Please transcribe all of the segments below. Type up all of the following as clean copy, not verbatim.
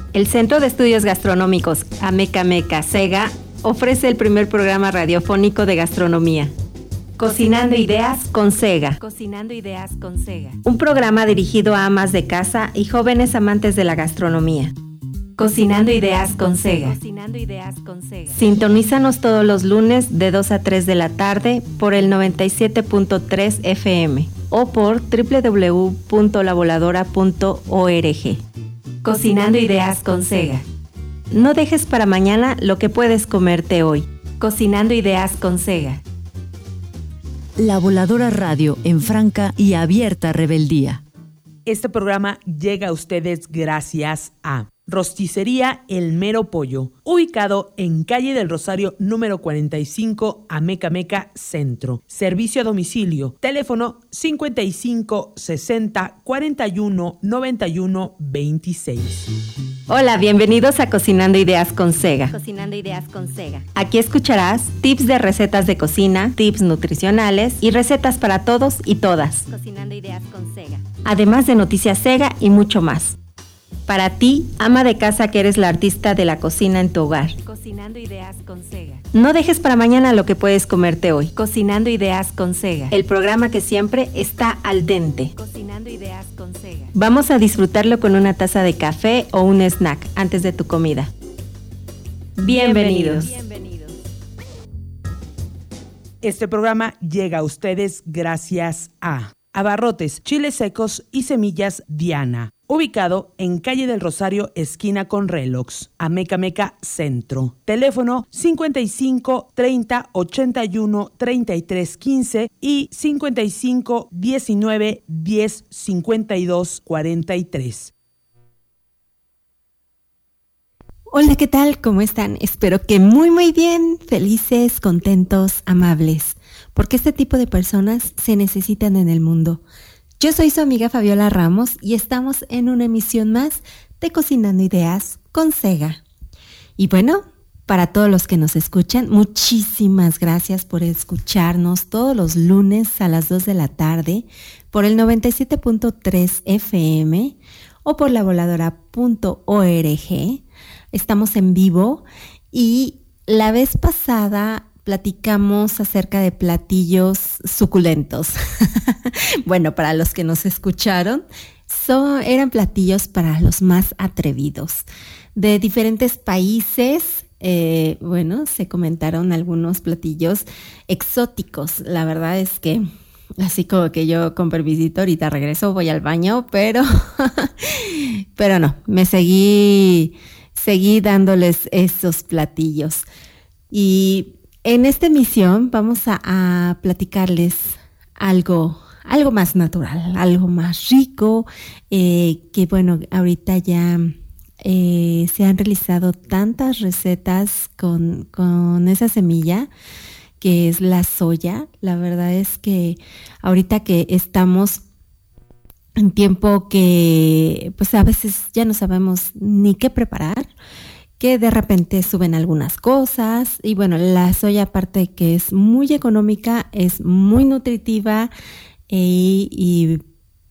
El Centro de Estudios Gastronómicos Ameca Meca CEGA ofrece el primer programa radiofónico de gastronomía. Cocinando Ideas con CEGA. Cocinando Ideas con CEGA. Un programa dirigido a amas de casa y jóvenes amantes de la gastronomía. Cocinando Ideas con CEGA. Cocinando Ideas con CEGA. Sintonízanos todos los lunes de 2 a 3 de la tarde por el 97.3 FM o por www.lavoladora.org. Cocinando Ideas con CEGA. No dejes para mañana lo que puedes comerte hoy. Cocinando Ideas con CEGA. La Voladora Radio en franca y abierta rebeldía. Este programa llega a ustedes gracias a Rosticería El Mero Pollo, ubicado en Calle del Rosario número 45, Ameca Meca Centro. Servicio a domicilio, teléfono 55 60 41 91 26. Hola, bienvenidos a Cocinando Ideas con CEGA. Cocinando Ideas con CEGA. Aquí escucharás tips de recetas de cocina, tips nutricionales y recetas para todos y todas. Cocinando Ideas con CEGA. Además de noticias CEGA y mucho más. Para ti, ama de casa que eres la artista de la cocina en tu hogar. Cocinando Ideas con CEGA. No dejes para mañana lo que puedes comerte hoy. Cocinando Ideas con CEGA. El programa que siempre está al dente. Cocinando Ideas con CEGA. Vamos a disfrutarlo con una taza de café o un snack antes de tu comida. Bienvenidos. Este programa llega a ustedes gracias a Abarrotes, chiles secos y semillas Diana, ubicado en Calle del Rosario, esquina con Relox, Ameca Meca Centro. Teléfono 55 30 81 33 15 y 55 19 10 52 43. Hola, ¿qué tal? ¿Cómo están? Espero que muy bien, felices, contentos, amables, porque este tipo de personas se necesitan en el mundo. Yo soy su amiga Fabiola Ramos y estamos en una emisión más de Cocinando Ideas con CEGA. Y bueno, para todos los que nos escuchan, muchísimas gracias por escucharnos todos los lunes a las 2 de la tarde por el 97.3 FM o por lavoladora.org. Estamos en vivo y la vez pasada platicamos acerca de platillos suculentos. Bueno, para los que nos escucharon, eran platillos para los más atrevidos. De diferentes países, se comentaron algunos platillos exóticos. La verdad es que, así como que yo con permisito, ahorita regreso, voy al baño, pero no, me seguí dándoles esos platillos. Y en esta emisión vamos a platicarles algo más natural, algo más rico, que bueno, ahorita ya se han realizado tantas recetas con esa semilla que es la soya. La verdad es que ahorita que estamos en tiempo que pues a veces ya no sabemos ni qué preparar, que de repente suben algunas cosas y bueno, la soya aparte de que es muy económica, es muy nutritiva y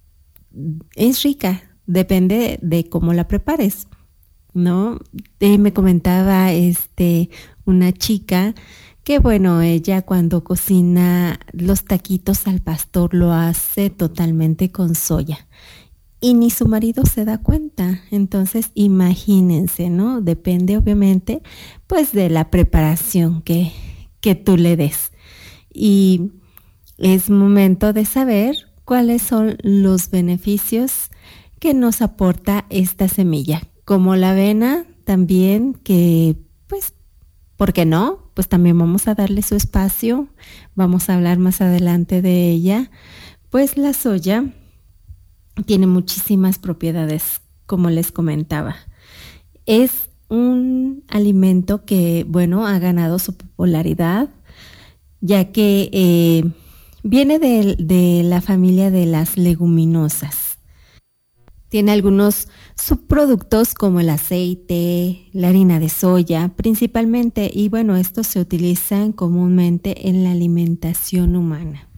es rica, depende de cómo la prepares, ¿no? Me comentaba una chica que bueno, ella cuando cocina los taquitos al pastor lo hace totalmente con soya y ni su marido se da cuenta. Entonces imagínense, ¿no? Depende obviamente pues de la preparación que tú le des. Y es momento de saber cuáles son los beneficios que nos aporta esta semilla. Como la avena también, que pues, ¿por qué no? Pues también vamos a darle su espacio, vamos a hablar más adelante de ella. Pues la soya tiene muchísimas propiedades, como les comentaba. Es un alimento que, bueno, ha ganado su popularidad, ya que viene de la familia de las leguminosas. Tiene algunos subproductos como el aceite, la harina de soya principalmente, y bueno, estos se utilizan comúnmente en la alimentación humana.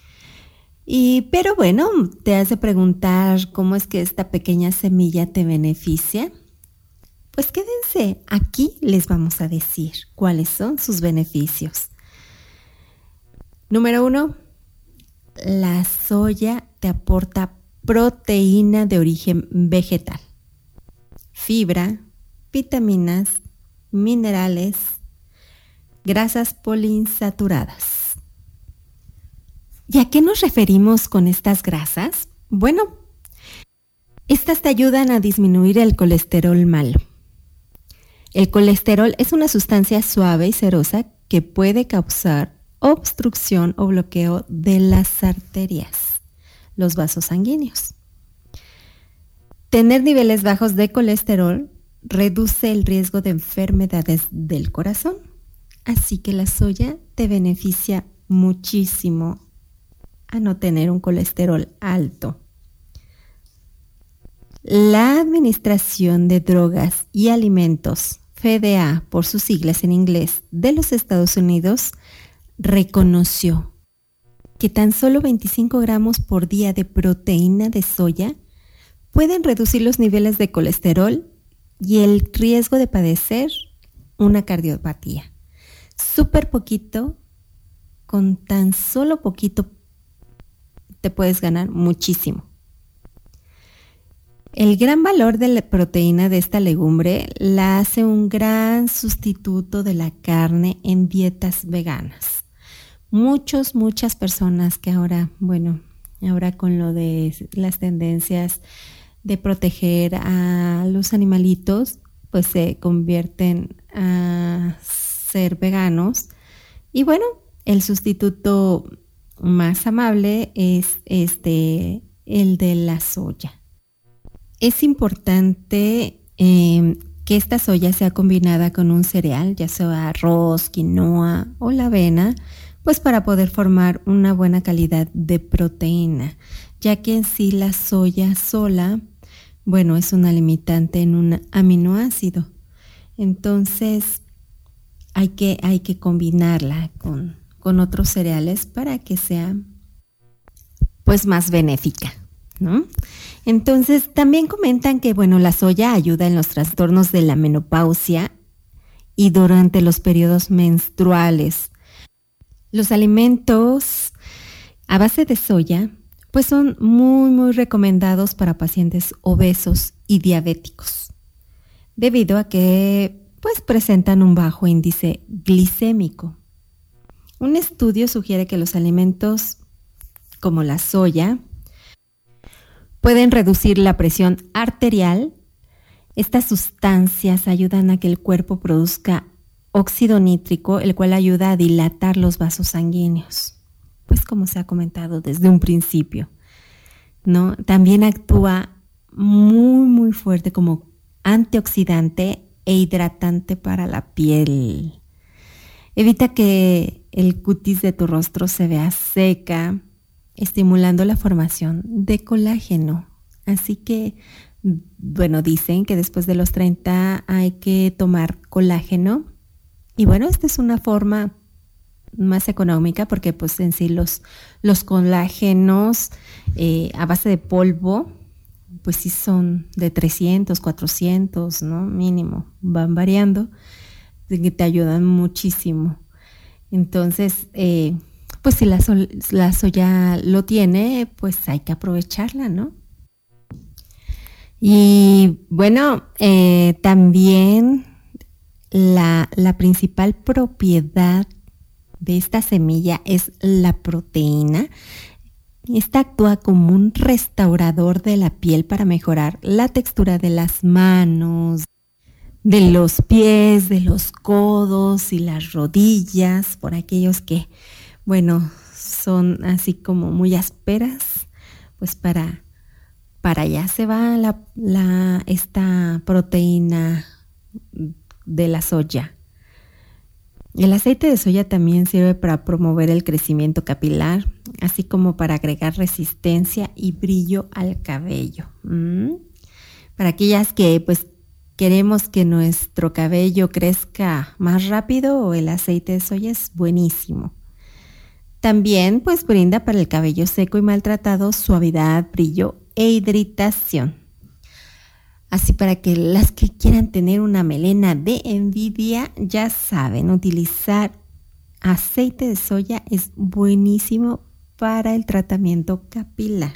Pero bueno, te has de preguntar cómo es que esta pequeña semilla te beneficia. Pues quédense, aquí les vamos a decir cuáles son sus beneficios. Número 1, la soya te aporta proteína de origen vegetal, fibra, vitaminas, minerales, grasas poliinsaturadas. ¿Y a qué nos referimos con estas grasas? Bueno, estas te ayudan a disminuir el colesterol malo. El colesterol es una sustancia suave y cerosa que puede causar obstrucción o bloqueo de las arterias, los vasos sanguíneos. Tener niveles bajos de colesterol reduce el riesgo de enfermedades del corazón, así que la soya te beneficia muchísimo a no tener un colesterol alto. La Administración de Drogas y Alimentos, FDA por sus siglas en inglés, de los Estados Unidos, reconoció que tan solo 25 gramos por día de proteína de soya pueden reducir los niveles de colesterol y el riesgo de padecer una cardiopatía. Súper poquito, con tan solo poquito te puedes ganar muchísimo. El gran valor de la proteína de esta legumbre la hace un gran sustituto de la carne en dietas veganas. Muchas personas que ahora con lo de las tendencias de proteger a los animalitos, pues se convierten a ser veganos. Y bueno, el sustituto más amable es el de la soya. Es importante que esta soya sea combinada con un cereal, ya sea arroz, quinoa o la avena, pues para poder formar una buena calidad de proteína, ya que en sí la soya sola, es una limitante en un aminoácido. Entonces hay que combinarla con otros cereales para que sea pues más benéfica, ¿no? Entonces también comentan que la soya ayuda en los trastornos de la menopausia y durante los periodos menstruales. Los alimentos a base de soya pues son muy recomendados para pacientes obesos y diabéticos, debido a que pues presentan un bajo índice glicémico. Un estudio sugiere que los alimentos como la soya pueden reducir la presión arterial. Estas sustancias ayudan a que el cuerpo produzca óxido nítrico, el cual ayuda a dilatar los vasos sanguíneos, pues como se ha comentado desde un principio, ¿no? También actúa muy fuerte como antioxidante e hidratante para la piel. Evita que el cutis de tu rostro se vea seca, estimulando la formación de colágeno. Así que, dicen que después de los 30 hay que tomar colágeno. Y esta es una forma más económica porque pues en sí los colágenos a base de polvo, pues sí son de 300, 400, ¿no? Mínimo, van variando, que te ayudan muchísimo. Entonces, pues si la soya lo tiene, pues hay que aprovecharla, ¿no? Y también la principal propiedad de esta semilla es la proteína. Esta actúa como un restaurador de la piel para mejorar la textura de las manos, de los pies, de los codos y las rodillas, por aquellos que son así como muy ásperas, pues para allá se va esta proteína de la soya. El aceite de soya también sirve para promover el crecimiento capilar, así como para agregar resistencia y brillo al cabello. Para aquellas que pues queremos que nuestro cabello crezca más rápido, el aceite de soya es buenísimo. También pues brinda para el cabello seco y maltratado suavidad, brillo e hidratación. Así para que las que quieran tener una melena de envidia, ya saben, utilizar aceite de soya es buenísimo para el tratamiento capilar.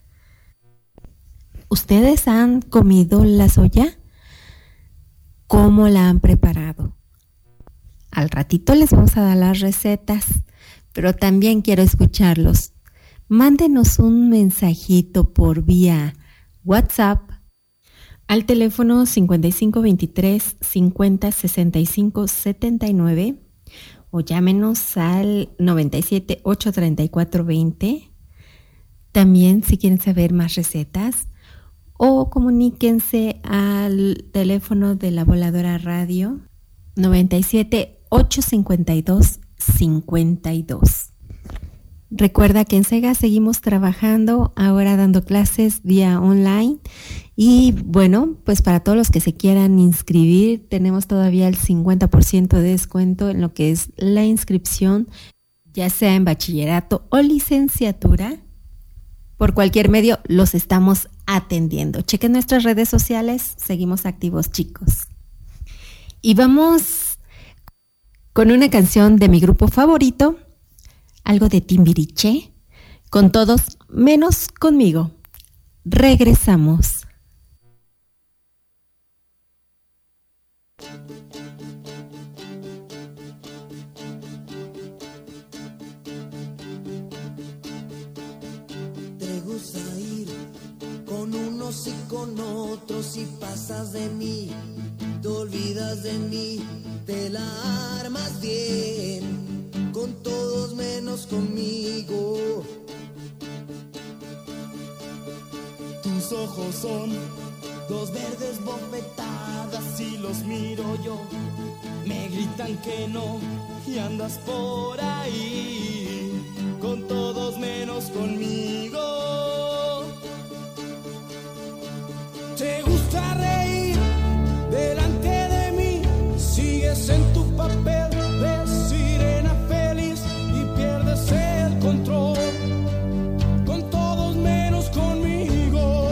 ¿Ustedes han comido la soya? ¿Cómo la han preparado? Al ratito les vamos a dar las recetas, pero también quiero escucharlos. Mándenos un mensajito por vía WhatsApp al teléfono 5523 50 65 79 o llámenos al 97 834 20. También si quieren saber más recetas o comuníquense al teléfono de la Voladora Radio 97 852 52. Recuerda que en SEGA seguimos trabajando, ahora dando clases vía online. Y bueno, pues para todos los que se quieran inscribir, tenemos todavía el 50% de descuento en lo que es la inscripción, ya sea en bachillerato o licenciatura. Por cualquier medio los estamos atendiendo. Chequen nuestras redes sociales, seguimos activos, chicos. Y vamos con una canción de mi grupo favorito, algo de Timbiriche, con todos menos conmigo. Regresamos. Te gusta ir con unos y con otros y pasas de mí, te olvidas de mí, te la armas bien, con todos menos conmigo. Tus ojos son dos verdes bofetadas y los miro yo, me gritan que no y andas por ahí, con todos menos conmigo. Te gusta reír delante de mí, sigues en tu papel de sirena feliz y pierdes el control, con todos menos conmigo.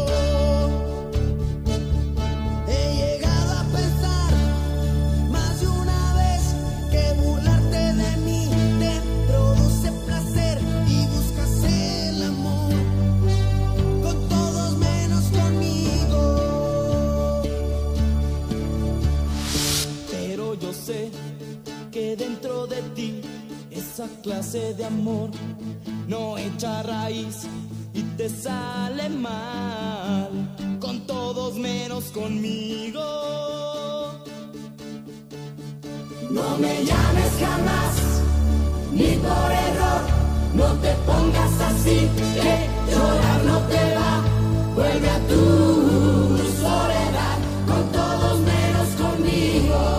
He llegado a pensar más de una vez que burlarte de mí te produce placer y buscas el amor, con todos menos conmigo. Pero yo sé que dentro de ti esa clase de amor no echa raíz y te sale mal, con todos menos conmigo. No me llames jamás, ni por error, no te pongas así, que llorar no te va, vuelve a tu soledad, con todos menos conmigo.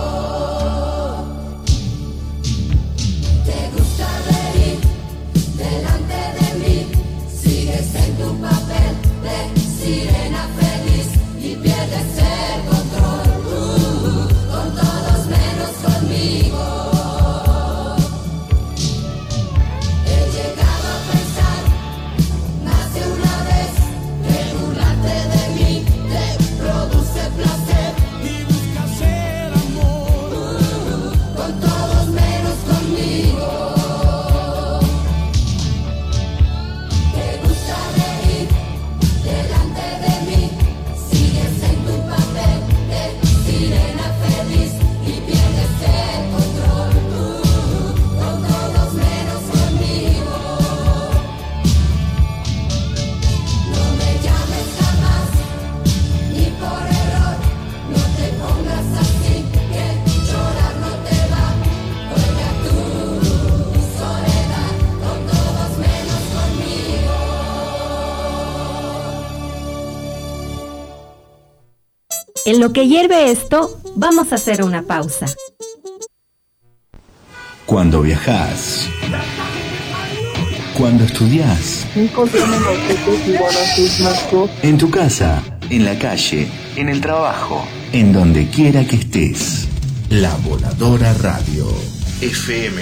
Te gusta reír delante de mí, sigues en tu papel de sirena feliz y pierdes el control, con todos menos conmigo. He llegado a pensar más de una vez que burlarte de mí te produce placer y buscas el amor, con todos menos conmigo. Te gusta reír delante de mí, sigues en tu papel de sirena feliz y pierdes el control, con todos menos conmigo. No me llames jamás, ni por error, no te pongas así, que llorar no te va, vuelve a tu soledad, con todos menos conmigo. En lo que hierve esto, vamos a hacer una pausa. Cuando viajás, cuando estudiás, en tu casa, en la calle, en el trabajo, en donde quiera que estés. La Voladora Radio, FM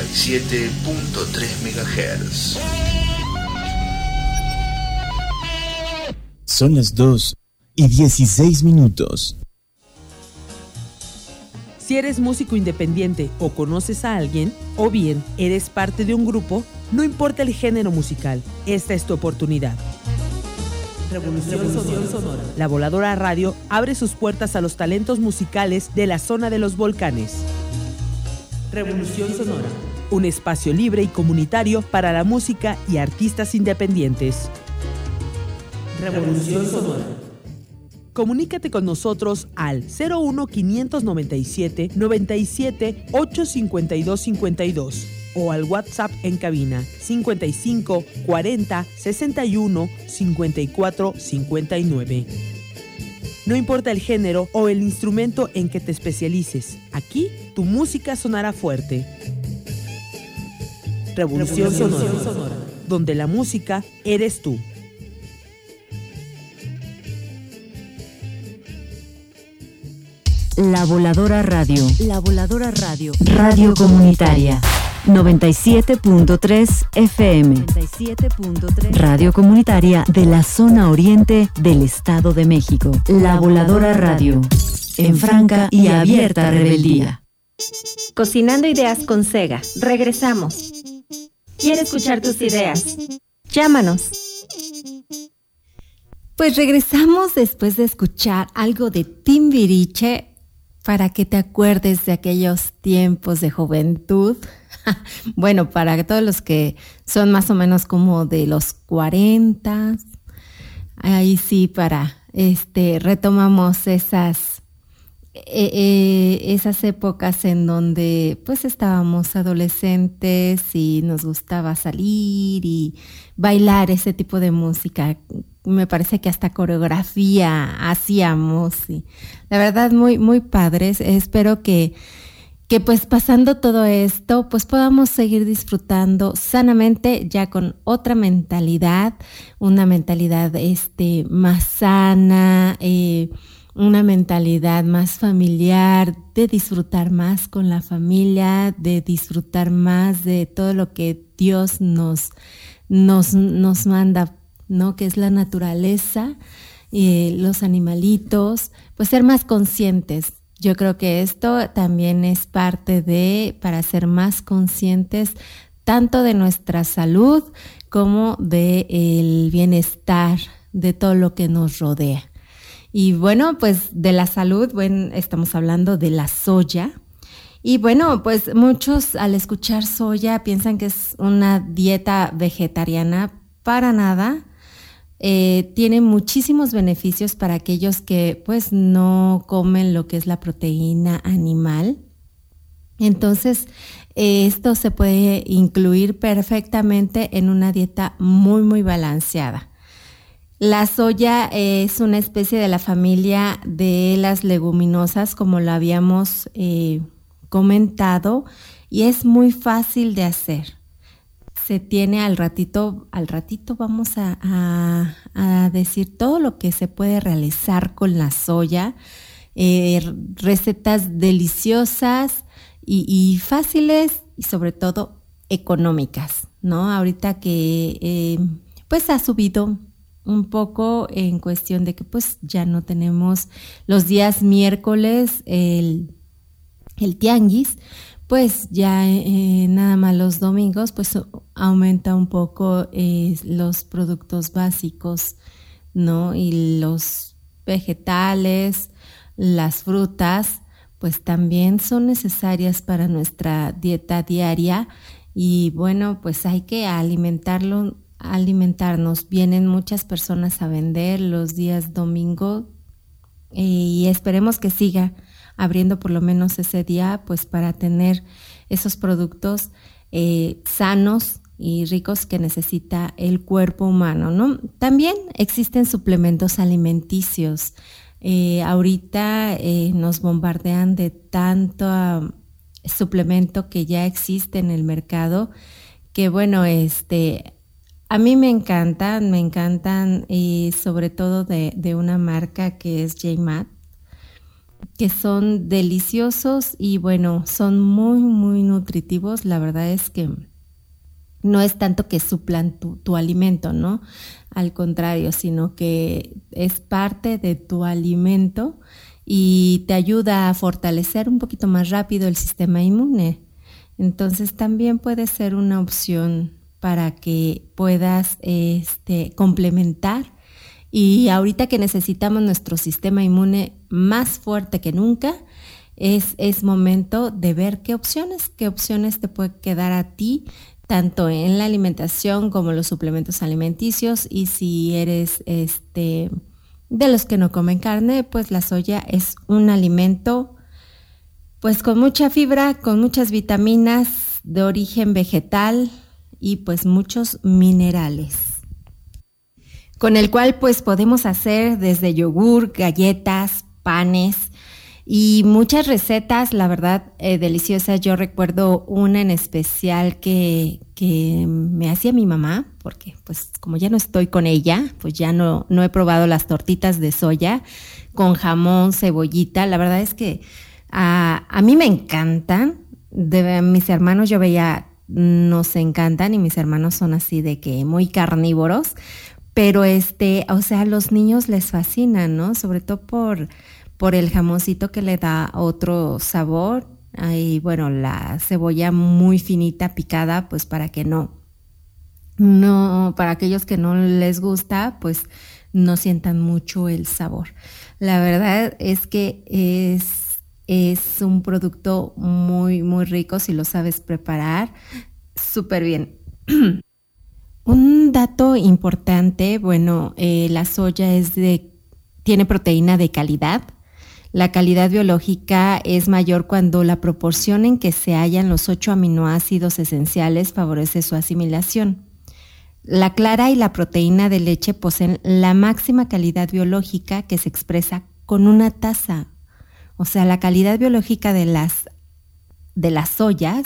97.3 MHz. Son las 2 8:16. Si eres músico independiente o conoces a alguien, o bien eres parte de un grupo, no importa el género musical, esta es tu oportunidad. Revolución Sonora. La Voladora Radio abre sus puertas a los talentos musicales de la zona de los volcanes. Revolución Sonora. Un espacio libre y comunitario para la música y artistas independientes. Revolución Sonora. Comunícate con nosotros al 01 597 97 852 52 o al WhatsApp en cabina 55 40 61 54 59. No importa el género o el instrumento en que te especialices, aquí tu música sonará fuerte. Revolución Sonora, donde la música eres tú. La Voladora Radio. La Voladora Radio. Radio comunitaria. 97.3 FM. 97.3. Radio comunitaria de la zona oriente del Estado de México. La Voladora Radio. En franca y abierta rebeldía. Cocinando ideas con Sega. Regresamos. ¿Quiere escuchar tus ideas? Llámanos. Pues regresamos después de escuchar algo de Timbiriche para que te acuerdes de aquellos tiempos de juventud. Bueno, para todos los que son más o menos como de los 40, ahí sí para retomamos esas épocas en donde pues estábamos adolescentes y nos gustaba salir y bailar ese tipo de música. Me parece que hasta coreografía hacíamos y la verdad muy, muy padres. Espero que pues pasando todo esto, pues podamos seguir disfrutando sanamente ya con otra mentalidad, una mentalidad más sana, una mentalidad más familiar, de disfrutar más con la familia, de disfrutar más de todo lo que Dios nos manda, ¿no? Que es la naturaleza, los animalitos, pues ser más conscientes. Yo creo que esto también es parte para ser más conscientes tanto de nuestra salud como del bienestar de todo lo que nos rodea. Y bueno, pues de la salud, bueno, estamos hablando de la soya. Y bueno, pues muchos al escuchar soya piensan que es una dieta vegetariana. Para nada. Tiene muchísimos beneficios para aquellos que pues no comen lo que es la proteína animal. Entonces, esto se puede incluir perfectamente en una dieta muy, muy balanceada. La soya es una especie de la familia de las leguminosas, como lo habíamos comentado, y es muy fácil de hacer. Se tiene al ratito vamos a decir todo lo que se puede realizar con la soya, recetas deliciosas y fáciles y sobre todo económicas, ¿no? Ahorita que pues ha subido un poco en cuestión de que pues ya no tenemos los días miércoles el tianguis, pues ya nada más los domingos pues aumenta un poco los productos básicos, ¿no? Y los vegetales, las frutas, pues también son necesarias para nuestra dieta diaria y bueno, pues hay que alimentarnos. Vienen muchas personas a vender los días domingo y esperemos que siga abriendo por lo menos ese día, pues para tener esos productos sanos y ricos que necesita el cuerpo humano, ¿no? También existen suplementos alimenticios. Ahorita nos bombardean de tanto suplemento que ya existe en el mercado, que bueno, a mí me encantan sobre todo de una marca que es JMAT, que son deliciosos y bueno, son muy, muy nutritivos. La verdad es que no es tanto que suplan tu alimento, ¿no? al contrario, sino que es parte de tu alimento y te ayuda a fortalecer un poquito más rápido el sistema inmune. Entonces también puede ser una opción para que puedas complementar. Y ahorita que necesitamos nuestro sistema inmune más fuerte que nunca, es momento de ver qué opciones te puede quedar a ti, tanto en la alimentación como los suplementos alimenticios. Y si eres de los que no comen carne, pues la soya es un alimento pues con mucha fibra, con muchas vitaminas de origen vegetal y pues muchos minerales, con el cual pues podemos hacer desde yogur, galletas, panes y muchas recetas, la verdad, deliciosas. Yo recuerdo una en especial que me hacía mi mamá, porque pues como ya no estoy con ella, pues ya no he probado las tortitas de soya con jamón, cebollita. La verdad es que a mí me encantan. De mis hermanos yo veía, nos encantan, y mis hermanos son así de que muy carnívoros, pero o sea, a los niños les fascina, ¿no? Sobre todo por el jamoncito que le da otro sabor. Y bueno, la cebolla muy finita picada, pues para que para aquellos que no les gusta, pues no sientan mucho el sabor. La verdad es que es un producto muy, muy rico si lo sabes preparar súper bien. Un dato importante, bueno, la soya tiene proteína de calidad. La calidad biológica es mayor cuando la proporción en que se hallan los 8 aminoácidos esenciales favorece su asimilación. La clara y la proteína de leche poseen la máxima calidad biológica, que se expresa con una tasa. O sea, la calidad biológica de las soyas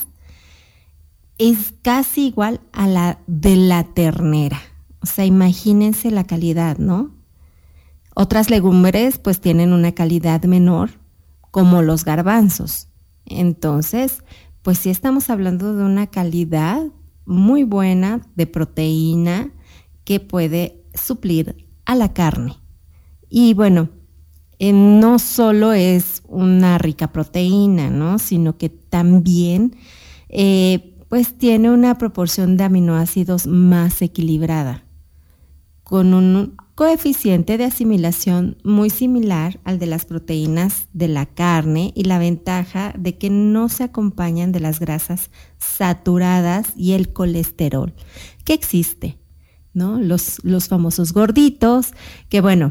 es casi igual a la de la ternera. O sea, imagínense la calidad, ¿no? Otras legumbres pues tienen una calidad menor, como los garbanzos. Entonces, pues sí estamos hablando de una calidad muy buena de proteína que puede suplir a la carne. Y bueno, no solo es una rica proteína, ¿no? Sino que también pues tiene una proporción de aminoácidos más equilibrada, con un coeficiente de asimilación muy similar al de las proteínas de la carne, y la ventaja de que no se acompañan de las grasas saturadas y el colesterol que existe, ¿no? Los famosos gorditos, que bueno,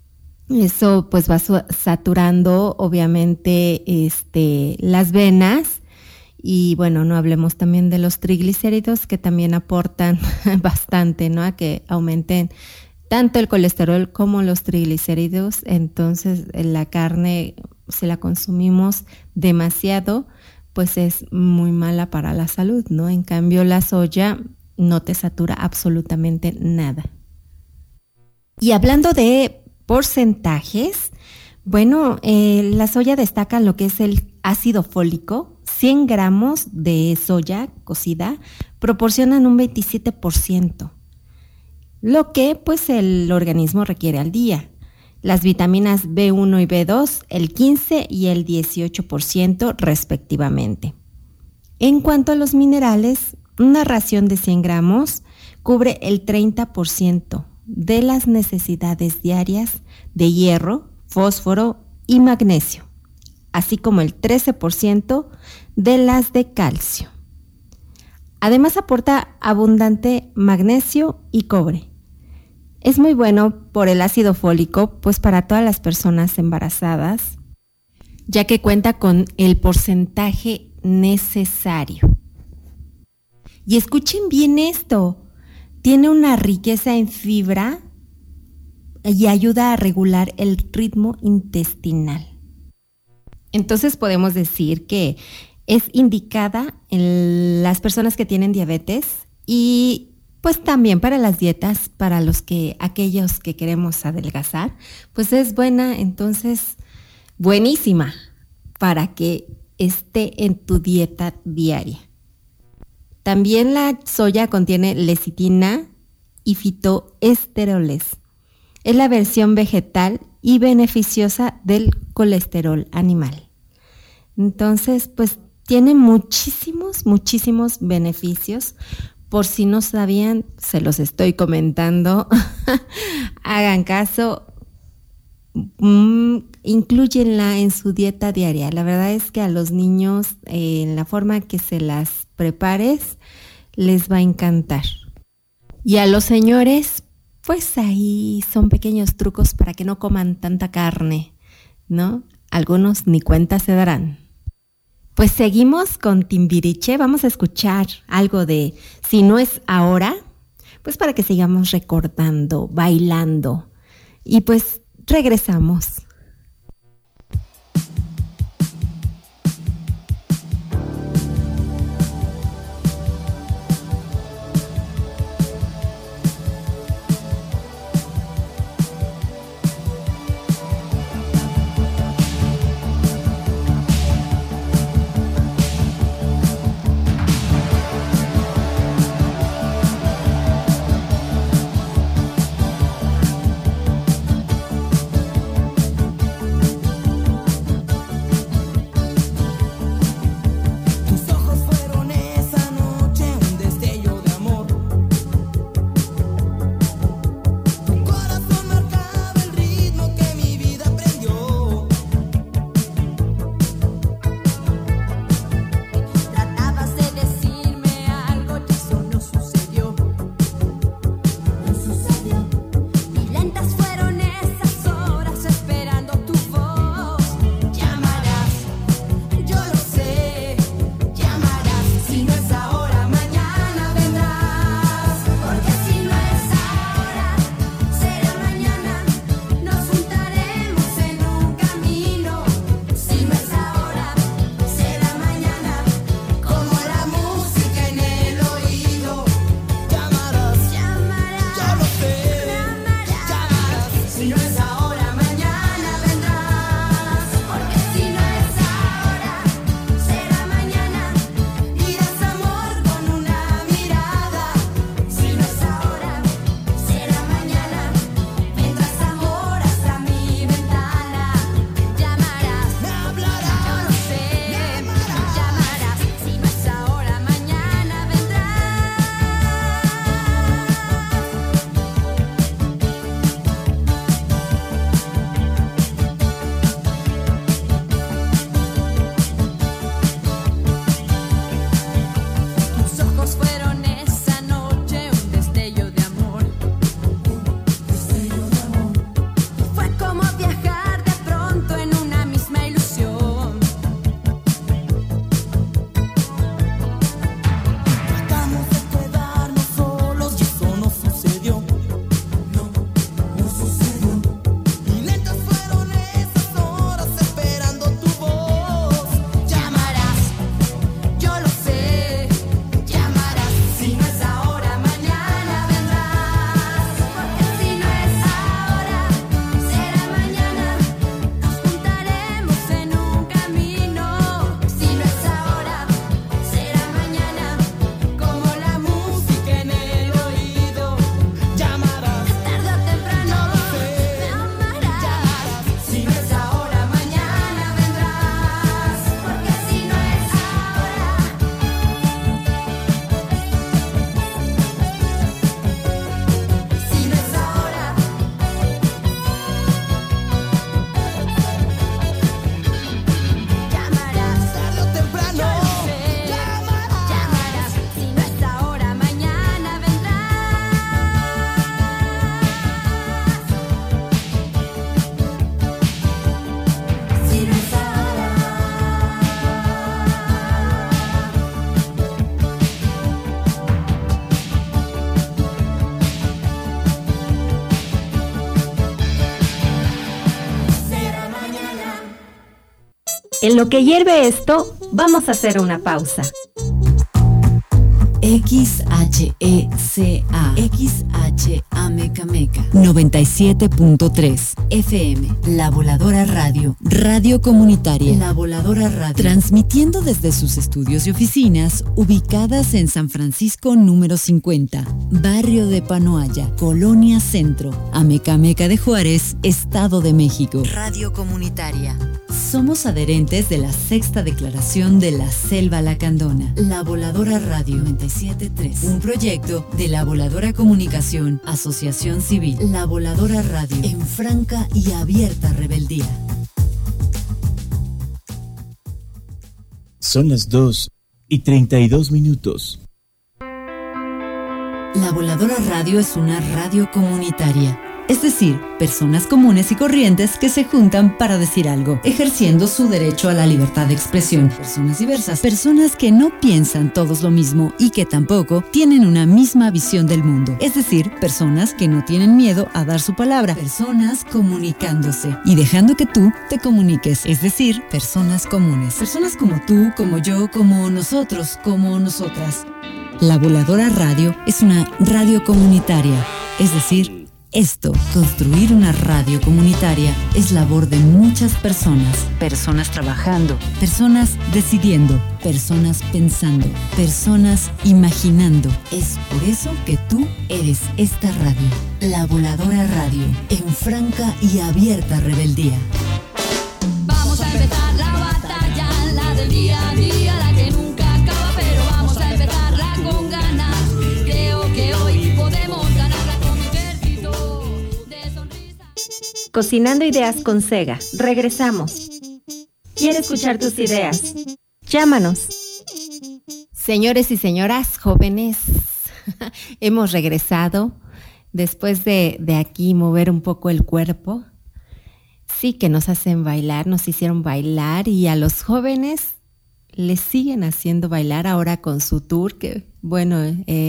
eso pues va saturando obviamente las venas. Y bueno, no hablemos también de los triglicéridos, que también aportan bastante, ¿no? A que aumenten tanto el colesterol como los triglicéridos. Entonces, la carne, si la consumimos demasiado, pues es muy mala para la salud, ¿no? En cambio, la soya no te satura absolutamente nada. Y hablando de porcentajes, bueno, la soya destaca lo que es el ácido fólico. 100 gramos de soya cocida proporcionan un 27%, lo que pues el organismo requiere al día. Las vitaminas B1 y B2, el 15 y el 18% respectivamente. En cuanto a los minerales, una ración de 100 gramos cubre el 30% de las necesidades diarias de hierro, fósforo y magnesio, así como el 13% de las de calcio. Además aporta abundante magnesio y cobre. Es muy bueno por el ácido fólico, pues para todas las personas embarazadas, ya que cuenta con el porcentaje necesario. Y escuchen bien esto, tiene una riqueza en fibra y ayuda a regular el ritmo intestinal. Entonces podemos decir que es indicada en las personas que tienen diabetes, y pues también para las dietas, para aquellos que queremos adelgazar, pues es buena, entonces buenísima para que esté en tu dieta diaria. También la soya contiene lecitina y fitoesteroles. Es la versión vegetal y beneficiosa del colesterol animal. Entonces, pues tiene muchísimos beneficios. Por si no sabían, se los estoy comentando. Hagan caso. Inclúyenla en su dieta diaria. La verdad es que a los niños, en la forma que se las prepares, les va a encantar. Y a los señores, pues ahí son pequeños trucos para que no coman tanta carne, ¿no? Algunos ni cuenta se darán. Pues seguimos con Timbiriche. Vamos a escuchar algo de Si no es ahora, pues para que sigamos recordando, bailando. Y pues regresamos. En lo que hierve esto, vamos a hacer una pausa. XHECA, XHAMecameca, 97.3 FM, La Voladora Radio, radio comunitaria, La Voladora Radio, transmitiendo desde sus estudios y oficinas ubicadas en San Francisco número 50, barrio de Panoaya, Colonia Centro, Amecameca de Juárez, Estado de México. Radio comunitaria. Somos adherentes de la Sexta Declaración de la Selva Lacandona. La Voladora Radio 97.3, un proyecto de La Voladora Comunicación, Asociación Civil. La Voladora Radio, en franca y abierta rebeldía. Son las 2:32. La Voladora Radio es una radio comunitaria. Es decir, personas comunes y corrientes que se juntan para decir algo, ejerciendo su derecho a la libertad de expresión. Personas diversas, personas que no piensan todos lo mismo y que tampoco tienen una misma visión del mundo. Es decir, personas que no tienen miedo a dar su palabra. Personas comunicándose y dejando que tú te comuniques. Es decir, personas comunes. Personas como tú, como yo, como nosotros, como nosotras. La Voladora Radio es una radio comunitaria. Es decir, construir una radio comunitaria es labor de muchas personas. Personas trabajando, personas decidiendo, personas pensando, personas imaginando. Es por eso que tú eres esta radio, La Voladora Radio, en franca y abierta rebeldía. Vamos a empezar la batalla, la del día a día, la que nunca acaba, pero vamos a empezarla con ganas. Creo que hoy podemos ganarla con un ejército de sonrisas. Cocinando Ideas con Sega. Regresamos. ¿Quiere escuchar tus ideas? Llámanos. Señores y señoras, jóvenes, hemos regresado después de aquí mover un poco el cuerpo. Sí que nos hacen bailar, nos hicieron bailar y a los jóvenes les siguen haciendo bailar ahora con su tour, que bueno,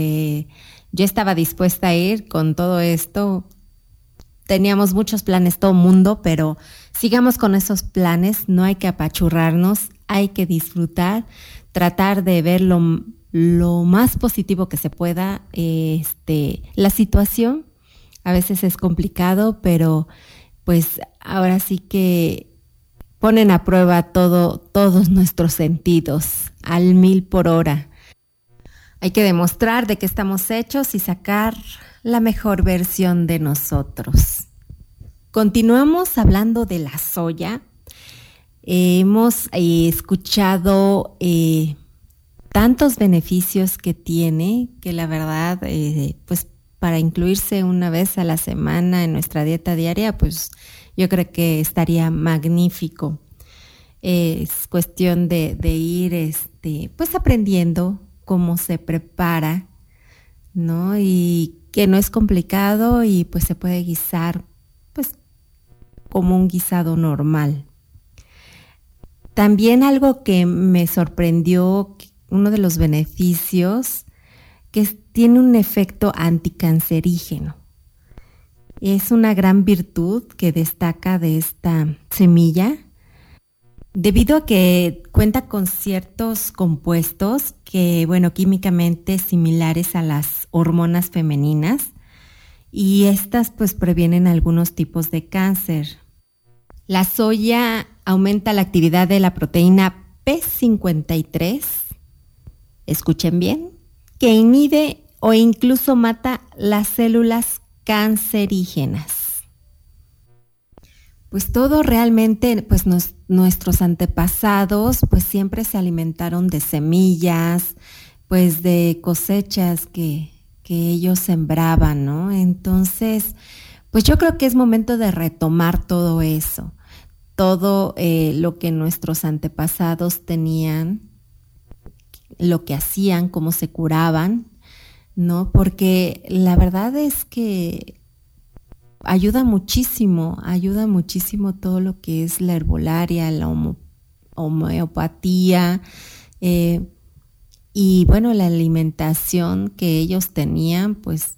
yo estaba dispuesta a ir con todo esto. Teníamos muchos planes, todo mundo, pero sigamos con esos planes, no hay que apachurrarnos, hay que disfrutar, tratar de ver lo más positivo que se pueda. La situación a veces es complicado, pero pues ahora sí que ponen a prueba todos nuestros sentidos al 1000 por hora. Hay que demostrar de qué estamos hechos y sacar la mejor versión de nosotros. Continuamos hablando de la soya. Hemos escuchado tantos beneficios que tiene, que la verdad, pues para incluirse una vez a la semana en nuestra dieta diaria, pues yo creo que estaría magnífico. Es cuestión de ir pues aprendiendo cómo se prepara, ¿no? Y que no es complicado y pues se puede guisar pues como un guisado normal. También algo que me sorprendió, uno de los beneficios, que tiene un efecto anticancerígeno. Es una gran virtud que destaca de esta semilla, debido a que cuenta con ciertos compuestos que, bueno, químicamente similares a las hormonas femeninas, y estas pues previenen algunos tipos de cáncer. La soya aumenta la actividad de la proteína P53, escuchen bien, que inhibe o incluso mata las células cancerígenas. Pues todo realmente, pues nuestros antepasados pues siempre se alimentaron de semillas, pues de cosechas que ellos sembraban, ¿no? Entonces, pues yo creo que es momento de retomar todo eso, todo lo que nuestros antepasados tenían, lo que hacían, cómo se curaban, ¿no? Porque la verdad es que ayuda muchísimo todo lo que es la herbolaria, la homeopatía, y bueno, la alimentación que ellos tenían, pues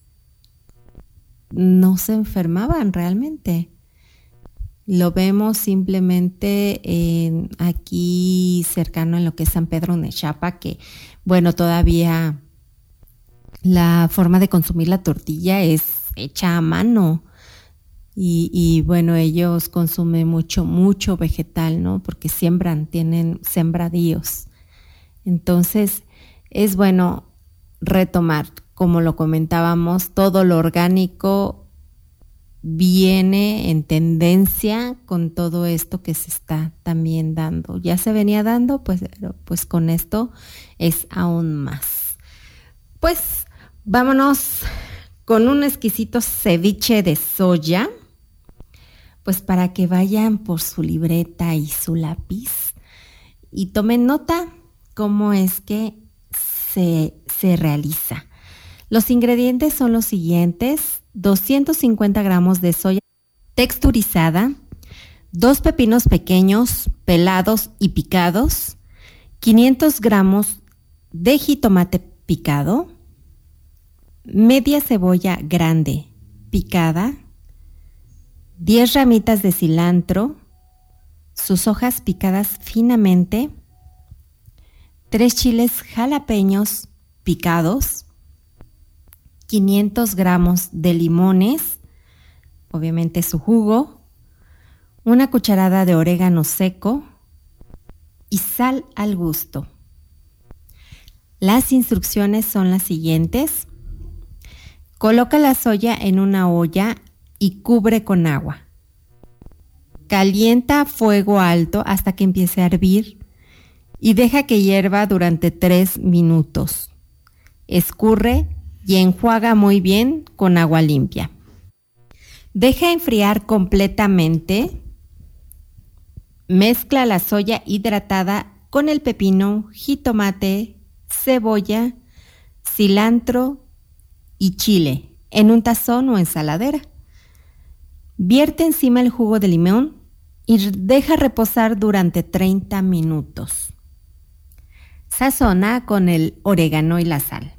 no se enfermaban realmente. Lo vemos simplemente aquí cercano en lo que es San Pedro Nechapa, que bueno, todavía La forma de consumir la tortilla es hecha a mano. Y bueno, ellos consumen mucho vegetal, ¿no? Porque tienen sembradíos. Entonces, es bueno retomar, como lo comentábamos, todo lo orgánico viene en tendencia con todo esto que se está también dando. Ya se venía dando, pues con esto es aún más. Pues vámonos con un exquisito ceviche de soya, pues para que vayan por su libreta y su lápiz y tomen nota cómo es que se realiza. Los ingredientes son los siguientes: 250 gramos de soya texturizada, 2 pepinos pequeños, pelados y picados, 500 gramos de jitomate picado, media cebolla grande picada, 10 ramitas de cilantro, sus hojas picadas finamente, 3 chiles jalapeños picados, 500 gramos de limones, obviamente su jugo, 1 cucharada de orégano seco y sal al gusto. Las instrucciones son las siguientes. Coloca la soya en una olla y cubre con agua. Calienta a fuego alto hasta que empiece a hervir y deja que hierva durante 3 minutos. Escurre y enjuaga muy bien con agua limpia. Deja enfriar completamente. Mezcla la soya hidratada con el pepino, jitomate, cebolla, cilantro y chile en un tazón o ensaladera. Vierte encima el jugo de limón y deja reposar durante 30 minutos. Sazona con el orégano y la sal.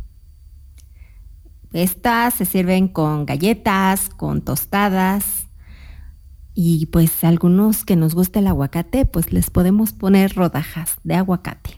Estas se sirven con galletas, con tostadas y pues algunos que nos gusta el aguacate, pues les podemos poner rodajas de aguacate.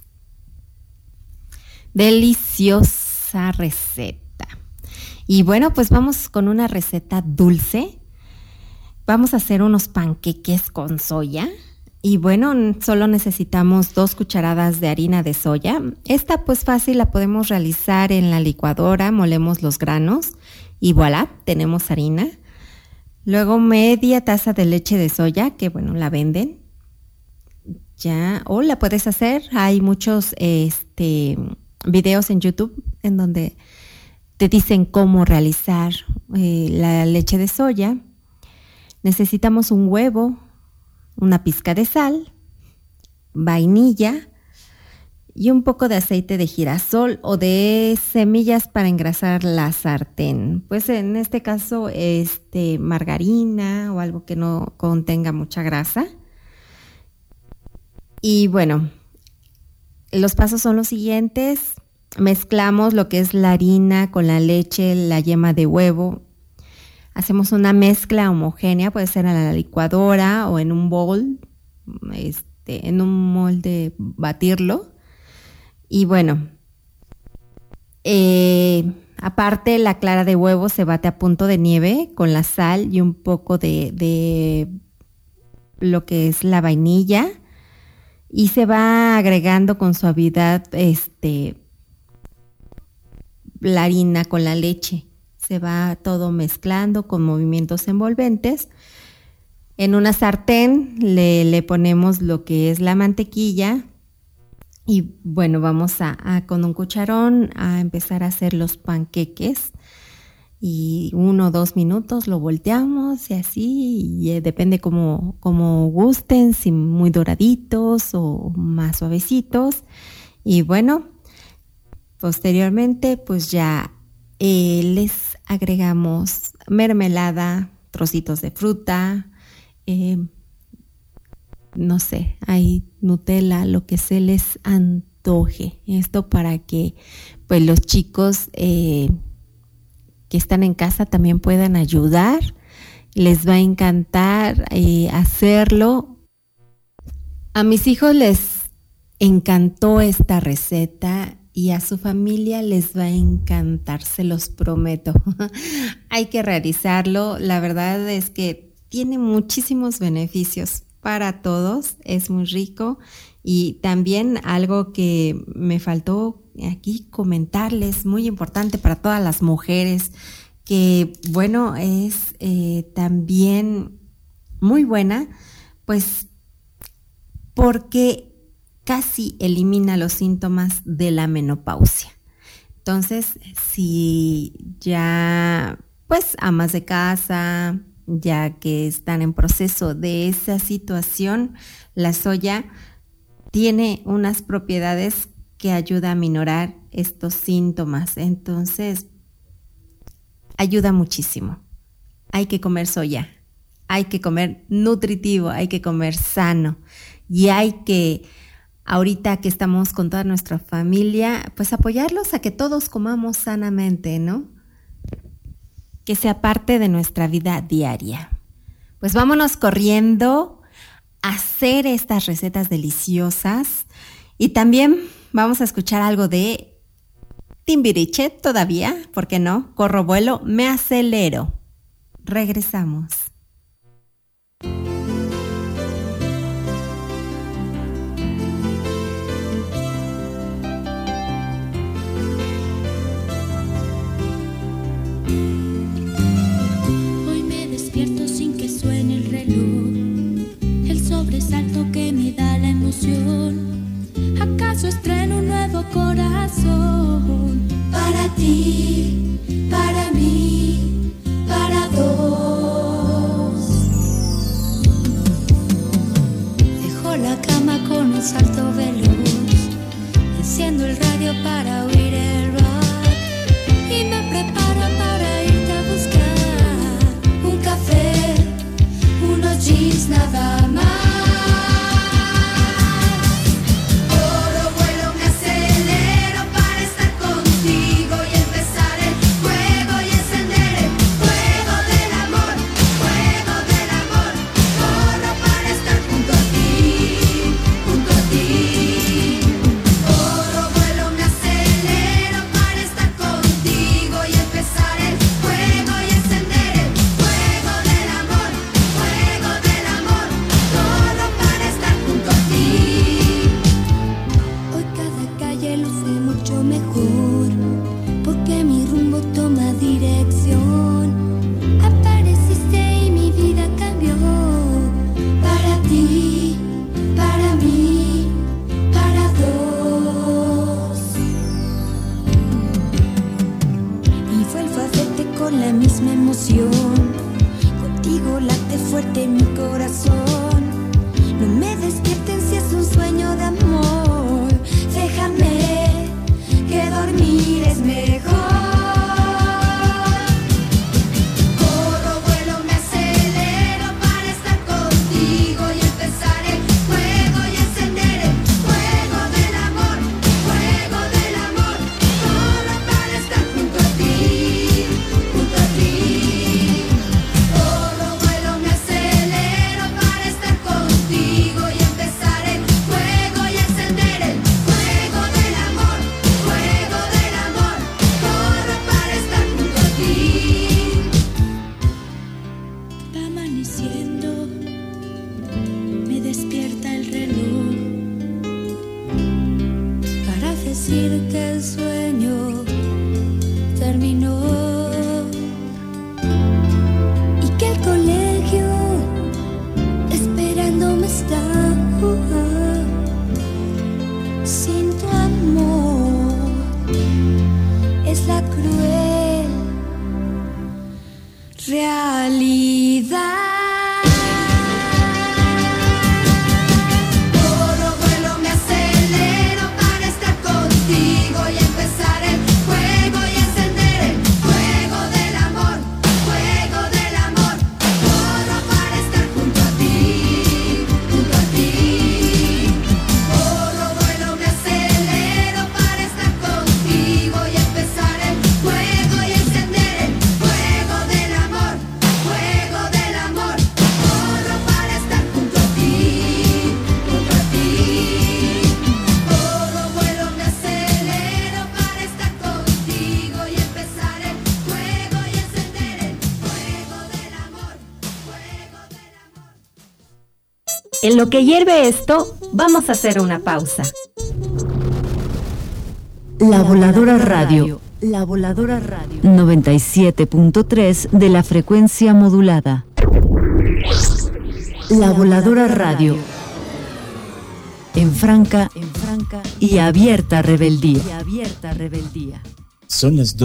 Deliciosa receta. Y bueno, pues vamos con una receta dulce. Vamos a hacer unos panqueques con soya. Y bueno, solo necesitamos 2 cucharadas de harina de soya. Esta pues fácil la podemos realizar en la licuadora. Molemos los granos y voilà, tenemos harina. Luego media taza de leche de soya, que bueno, la venden. Ya, o la puedes hacer. Hay muchos videos en YouTube en donde te dicen cómo realizar la leche de soya. Necesitamos un huevo, una pizca de sal, vainilla y un poco de aceite de girasol o de semillas para engrasar la sartén. Pues en este caso, margarina o algo que no contenga mucha grasa. Y bueno, los pasos son los siguientes. Mezclamos lo que es la harina con la leche, la yema de huevo. Hacemos una mezcla homogénea, puede ser en la licuadora o en un bowl, en un molde batirlo. Y bueno, aparte la clara de huevo se bate a punto de nieve con la sal y un poco de lo que es la vainilla. Y se va agregando con suavidad la harina con la leche. Se va todo mezclando con movimientos envolventes. En una sartén le ponemos lo que es la mantequilla y bueno, vamos a con un cucharón a empezar a hacer los panqueques y 1 o 2 minutos lo volteamos y así, y depende como gusten, si muy doraditos o más suavecitos. Y bueno, posteriormente pues ya les agregamos mermelada, trocitos de fruta, no sé, hay Nutella, lo que se les antoje. Esto para que pues los chicos que están en casa también puedan ayudar. Les va a encantar hacerlo. A mis hijos les encantó esta receta y a su familia les va a encantar, se los prometo. Hay que realizarlo, la verdad es que tiene muchísimos beneficios para todos, es muy rico. Y también algo que me faltó aquí comentarles, muy importante para todas las mujeres, que bueno, es también muy buena, pues porque casi elimina los síntomas de la menopausia. Entonces, si ya pues amas de casa, ya que están en proceso de esa situación, la soya tiene unas propiedades que ayuda a minorar estos síntomas. Entonces, ayuda muchísimo. Hay que comer soya, hay que comer nutritivo, hay que comer sano y hay que, ahorita que estamos con toda nuestra familia, pues apoyarlos a que todos comamos sanamente, ¿no? Que sea parte de nuestra vida diaria. Pues vámonos corriendo hacer estas recetas deliciosas y también vamos a escuchar algo de Timbiriche todavía, ¿por qué no? Corro, vuelo, me acelero. Regresamos. Hoy me despierto sin que suene el reloj, el sobresalto que me da la emoción. ¿Acaso estreno un nuevo corazón? Para ti, para mí, para dos. Dejo la cama con un salto veloz, enciendo el radio para oír el rock y me preparo para irte a buscar un café, unos jeans nada más. En lo que hierve esto, vamos a hacer una pausa. La Voladora Radio. La Voladora Radio. 97.3 de la frecuencia modulada. La Voladora Radio. En franca y abierta rebeldía. Son las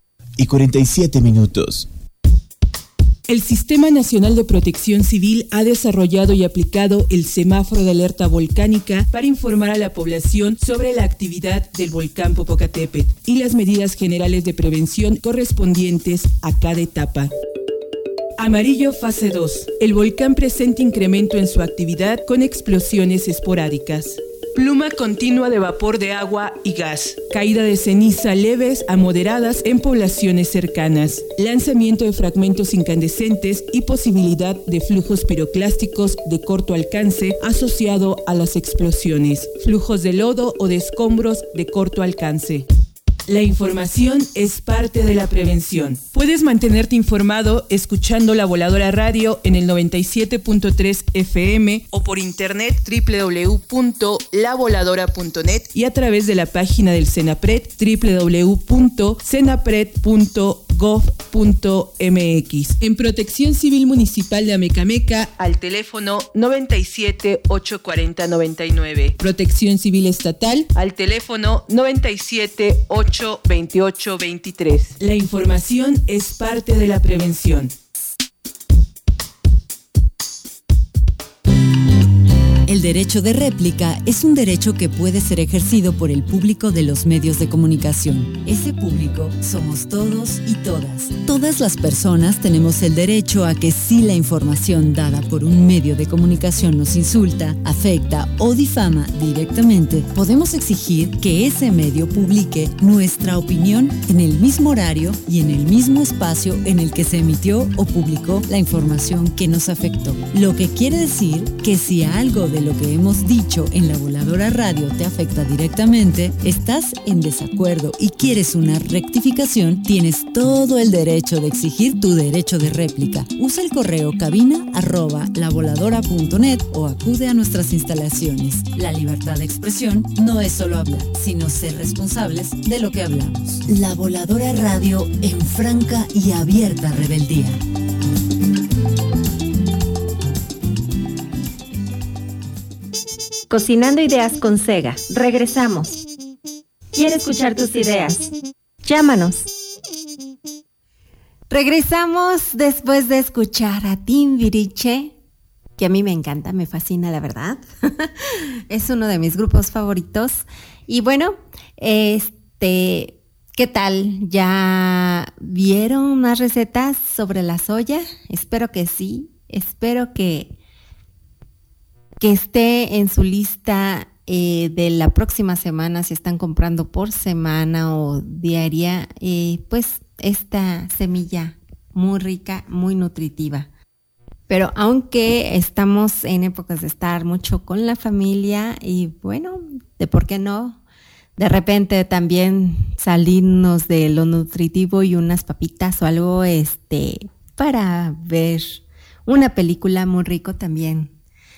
2:47. El Sistema Nacional de Protección Civil ha desarrollado y aplicado el semáforo de alerta volcánica para informar a la población sobre la actividad del volcán Popocatépetl y las medidas generales de prevención correspondientes a cada etapa. Amarillo fase 2. El volcán presenta incremento en su actividad con explosiones esporádicas. Pluma continua de vapor de agua y gas. Caída de ceniza leves a moderadas en poblaciones cercanas. Lanzamiento de fragmentos incandescentes y posibilidad de flujos piroclásticos de corto alcance asociado a las explosiones. Flujos de lodo o de escombros de corto alcance. La información es parte de la prevención. Puedes mantenerte informado escuchando La Voladora Radio en el 97.3 FM o por internet www.lavoladora.net y a través de la página del CENAPRED www.cenapred.gov.mx. En Protección Civil Municipal de Amecameca al teléfono 97 840 99. Protección Civil Estatal al teléfono 97 28 23. La información es parte de la prevención. El derecho de réplica es un derecho que puede ser ejercido por el público de los medios de comunicación. Ese público somos todos y todas. Todas las personas tenemos el derecho a que si la información dada por un medio de comunicación nos insulta, afecta o difama directamente, podemos exigir que ese medio publique nuestra opinión en el mismo horario y en el mismo espacio en el que se emitió o publicó la información que nos afectó. Lo que quiere decir que si algo de lo que hemos dicho en La Voladora Radio te afecta directamente, estás en desacuerdo y quieres una rectificación, tienes todo el derecho de exigir tu derecho de réplica. Usa el correo cabina@lavoladora.net o acude a nuestras instalaciones. La libertad de expresión no es solo hablar, sino ser responsables de lo que hablamos. La Voladora Radio en franca y abierta rebeldía. Cocinando Ideas con Sega. Regresamos. ¿Quiere escuchar tus ideas? Llámanos. Regresamos después de escuchar a Timbiriche, que a mí me encanta, me fascina, la verdad. Es uno de mis grupos favoritos. Y bueno, ¿qué tal? ¿Ya vieron más recetas sobre la soya? Espero que sí. Espero que esté en su lista de la próxima semana, si están comprando por semana o diaria, pues esta semilla muy rica, muy nutritiva. Pero aunque estamos en épocas de estar mucho con la familia y bueno, de por qué no, de repente también salirnos de lo nutritivo y unas papitas o algo para ver una película muy rico también.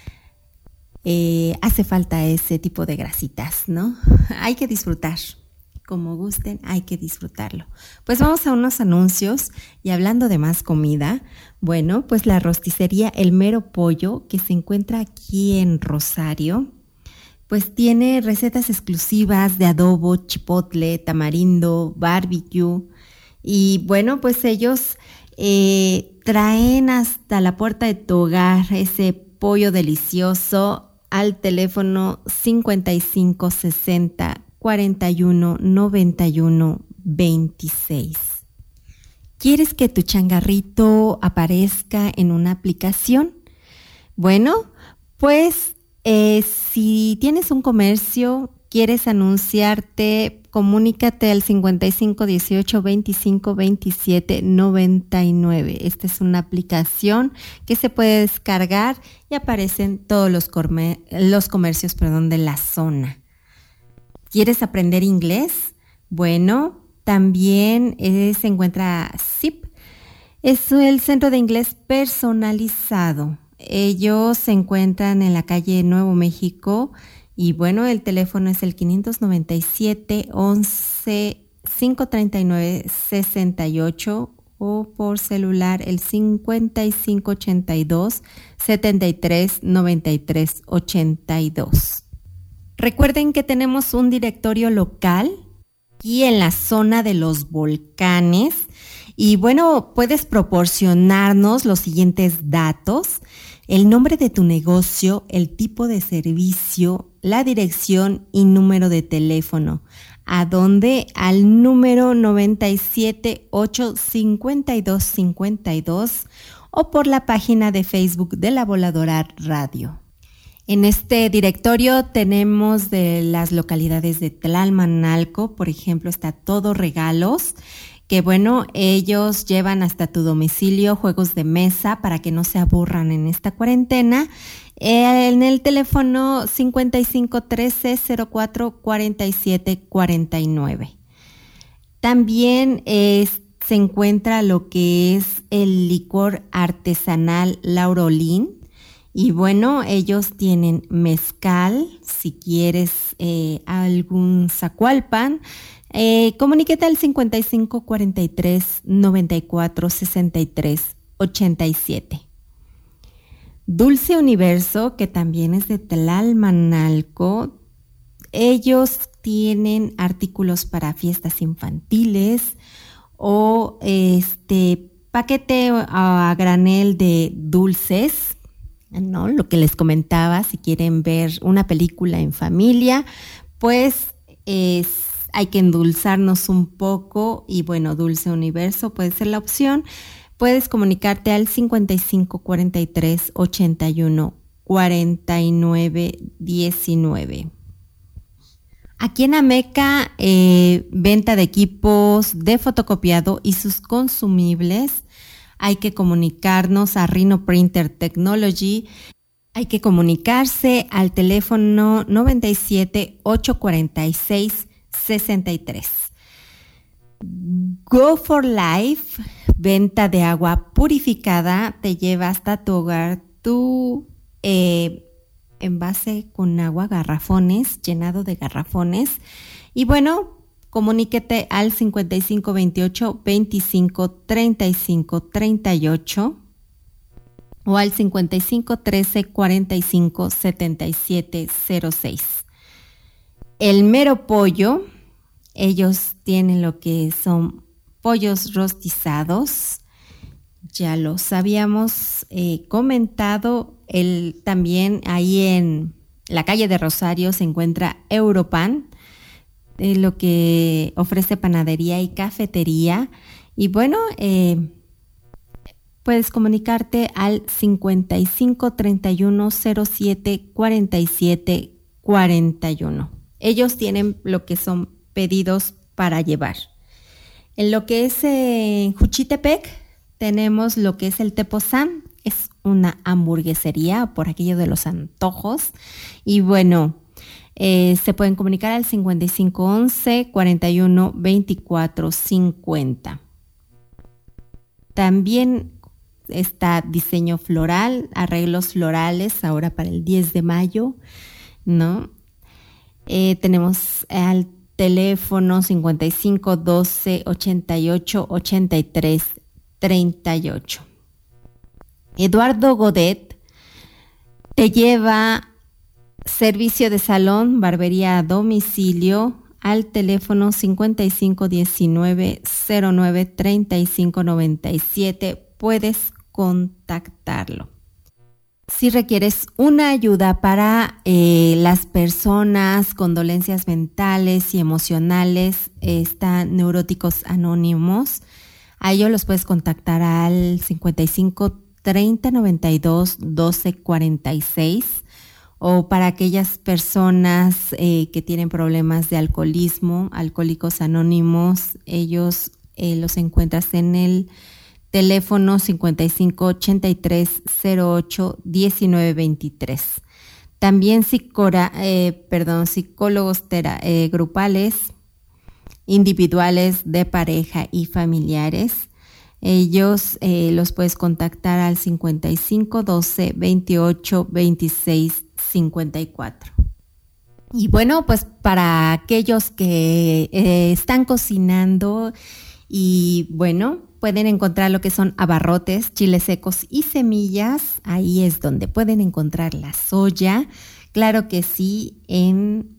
Hace falta ese tipo de grasitas, ¿no? Hay que disfrutar, como gusten, hay que disfrutarlo. Pues vamos a unos anuncios y hablando de más comida, bueno, pues la rosticería El Mero Pollo, que se encuentra aquí en Rosario, pues tiene recetas exclusivas de adobo, chipotle, tamarindo, barbecue y bueno, pues ellos traen hasta la puerta de tu hogar ese pollo delicioso al teléfono 55 60 41 91 26. ¿Quieres que tu changarrito aparezca en una aplicación? Bueno, pues si tienes un comercio, quieres anunciarte, comunícate al 55 18 25 27 99. Esta es una aplicación que se puede descargar y aparecen todos los comercios de la zona. ¿Quieres aprender inglés? Bueno, también se encuentra ZIP. Es el Centro de Inglés Personalizado. ellos se encuentran en la calle Nuevo México y bueno, el teléfono es el 597 11 539 68 o por celular el 5582 73 93 82. Recuerden que tenemos un directorio local aquí en la zona de los volcanes y bueno, puedes proporcionarnos los siguientes datos: el nombre de tu negocio, el tipo de servicio, la dirección y número de teléfono. ¿A dónde? Al número 9785252 o por la página de Facebook de La Voladora Radio. En este directorio tenemos de las localidades de Tlalmanalco, por ejemplo, está Todo Regalos, que bueno, ellos llevan hasta tu domicilio juegos de mesa para que no se aburran en esta cuarentena. En el teléfono 5513-044749. También se encuentra lo que es el licor artesanal Laurolín. Y bueno, ellos tienen mezcal, si quieres algún zacualpan, comuníquete al 5543 94 63 87. Dulce Universo, que también es de Tlalmanalco, ellos tienen artículos para fiestas infantiles o paquete a granel de dulces, ¿no? Lo que les comentaba, si quieren ver una película en familia, pues hay que endulzarnos un poco y bueno, Dulce Universo puede ser la opción. Puedes comunicarte al 55 43 81 49 19. Aquí en Ameca, venta de equipos de fotocopiado y sus consumibles. Hay que comunicarnos a Rhino Printer Technology. Hay que comunicarse al teléfono 97 846 63. Go for Life, venta de agua purificada, te lleva hasta tu hogar tu envase con agua, garrafones, llenado de garrafones. Y bueno, comuníquete al 55 28 25 35 38 o al 55 13 45 77 06. El Mero Pollo, ellos tienen lo que son pollos rostizados, ya los habíamos comentado. También ahí en la calle de Rosario se encuentra Europan, lo que ofrece panadería y cafetería. Y bueno, puedes comunicarte al 55 31 07 47 41. Ellos tienen lo que son pedidos para llevar. En lo que es Juchitepec tenemos lo que es el Tepozán, es una hamburguesería por aquello de los antojos. Y bueno, se pueden comunicar al 5511 41 24 50. También está diseño floral, arreglos florales ahora para el 10 de mayo, ¿no? Tenemos al teléfono 55 12 88 83 38. Eduardo Godet te lleva servicio de salón, barbería a domicilio al teléfono 55 19 09 35 97. Puedes contactarlo. Si requieres una ayuda para las personas con dolencias mentales y emocionales, están Neuróticos Anónimos. A ellos los puedes contactar al 55 30 92 12 46. O para aquellas personas que tienen problemas de alcoholismo, Alcohólicos Anónimos, ellos los encuentras en el teléfono 55 83 08 19 23. También psicólogos grupales, individuales, de pareja y familiares. Ellos los puedes contactar al 55 12 28 26 54. Y bueno, pues para aquellos que están cocinando y bueno, pueden encontrar lo que son abarrotes, chiles secos y semillas. Ahí es donde pueden encontrar la soya. Claro que sí, en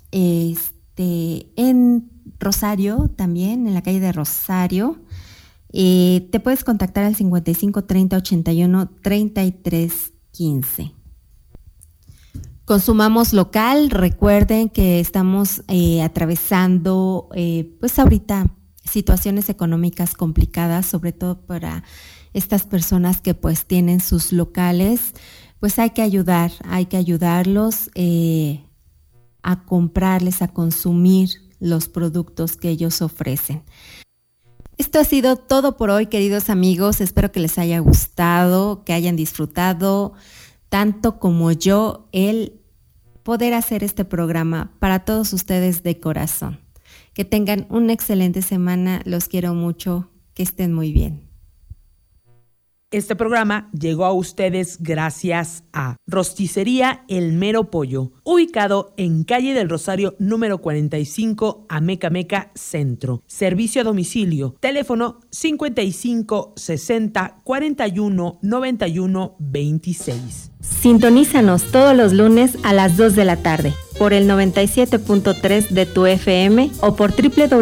Rosario también, en la calle de Rosario. Te puedes contactar al 55 30 81 33 15. Consumamos local. Recuerden que estamos atravesando pues ahorita situaciones económicas complicadas, sobre todo para estas personas que pues tienen sus locales. Pues hay que ayudarlos a comprarles, a consumir los productos que ellos ofrecen. Esto ha sido todo por hoy, queridos amigos. Espero que les haya gustado, que hayan disfrutado tanto como yo el poder hacer este programa para todos ustedes de corazón. Que tengan una excelente semana, los quiero mucho, que estén muy bien. Este programa llegó a ustedes gracias a Rosticería El Mero Pollo, ubicado en calle del Rosario número 45, Amecameca Centro. Servicio a domicilio, teléfono 55 60 41 91 26. Sintonízanos todos los lunes a las 2 de la tarde por el 97.3 de tu FM o por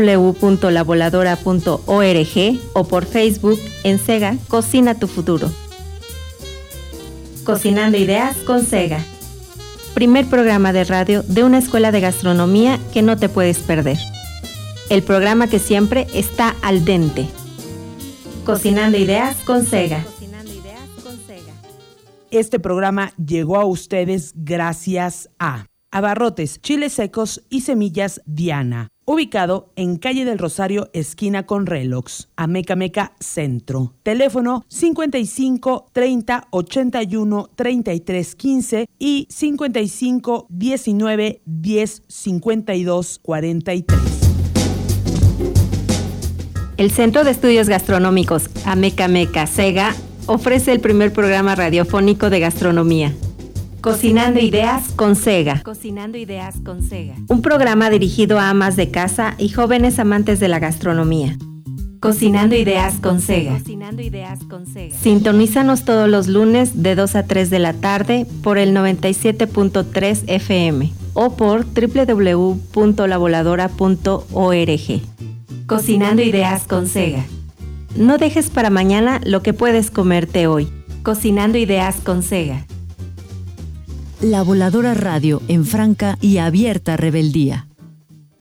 www.lavoladora.org o por Facebook en Sega Cocina tu Futuro. Cocinando Ideas con Sega. Primer programa de radio de una escuela de gastronomía que no te puedes perder. El programa que siempre está al dente. Cocinando Ideas con Sega. Este programa llegó a ustedes gracias a Abarrotes, chiles secos y semillas Diana, ubicado en calle del Rosario, esquina con Relox, Amecameca Centro. Teléfono 55 30 81 33 15 y 55 19 10 52 43. El Centro de Estudios Gastronómicos Amecameca Sega ofrece el primer programa radiofónico de gastronomía. Cocinando Ideas con Sega. Cocinando Ideas con Sega. Un programa dirigido a amas de casa y jóvenes amantes de la gastronomía. Cocinando Ideas con Sega. Cocinando Ideas con Sega. Sintonízanos todos los lunes de 2 a 3 de la tarde por el 97.3 FM o por www.lavoladora.org. Cocinando Ideas con Sega. No dejes para mañana lo que puedes comerte hoy. Cocinando Ideas con Sega. La Voladora Radio en franca y abierta rebeldía.